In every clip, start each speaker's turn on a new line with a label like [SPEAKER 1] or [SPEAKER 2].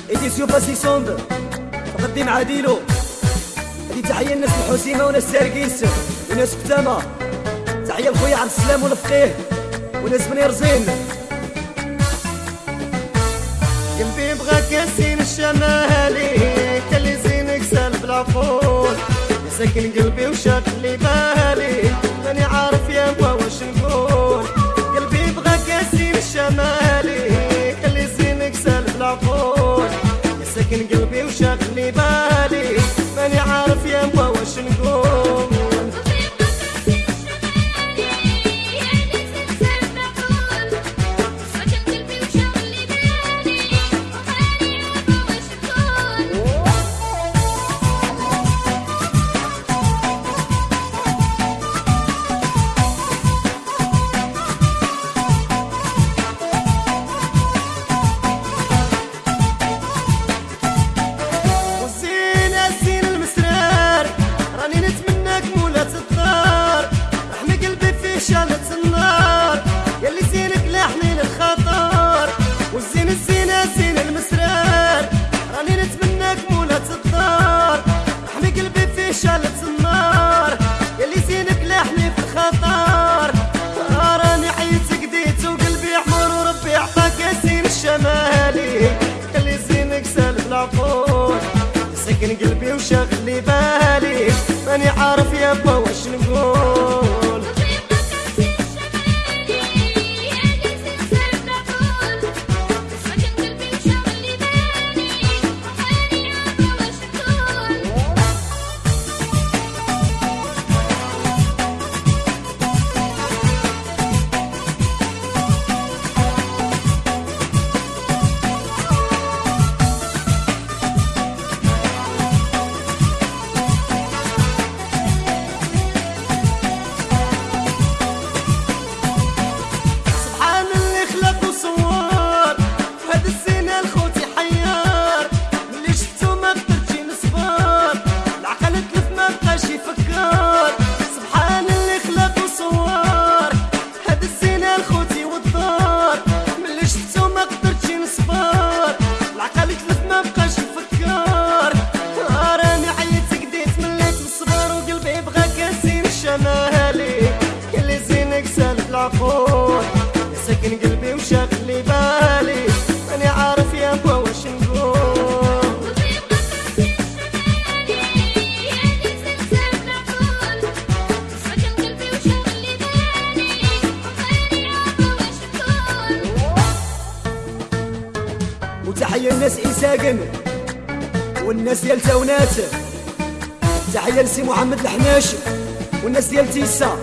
[SPEAKER 1] إديسيون باسي سوند تقدم عاديلو. هذه تحية لناس الحسيمة وناس سارقيس وناس كتامة. تحية لخويا عبد السلام والفقيه وناس بني رزين.
[SPEAKER 2] قلبي بغاك يا سين الشمالي كلي زينك سالب العفول يا ساكن قلبي وشاغل لي بالي ماني عارف يا بوا واش نقول. قلبي بغاك يا سين الشمالي كلي زينك سالب العفول يا ساكن قلبي وشاغل لي بالي ماني عارف يا بوا واش نقول. شالت النار يلي زينك لاحني للخطر والزين الزينة زين المسرار راني نتمناك مولاة الدار رحمي قلبي فيه شالت النار يلي زينك لاحني في الخطر راني حيت قديت وقلبي حمر وربي عطاك يا زين الشمالي خلي زينك سالف العفور ساكن قلبي وشاغل لي بالي ماني عارف يا با واش نقول. كل زينك سالف العفور يا ساكن قلبي وشاغل لي بالي ماني عارف يا بوا واش نقول.
[SPEAKER 1] وتحية للناس إيساقن والناس ديال تاونات. تحية لسي محمد الحناش والناس ديال تيسا.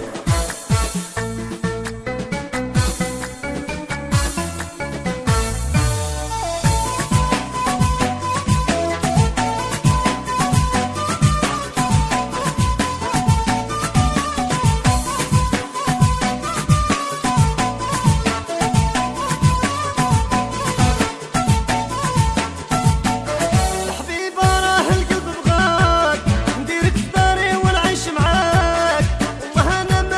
[SPEAKER 2] نديرك في داري ونعيش معاك والله انا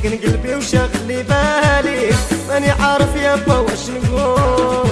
[SPEAKER 2] سكن قلبي وشغلي بالي ماني عارف يابا واش نقول.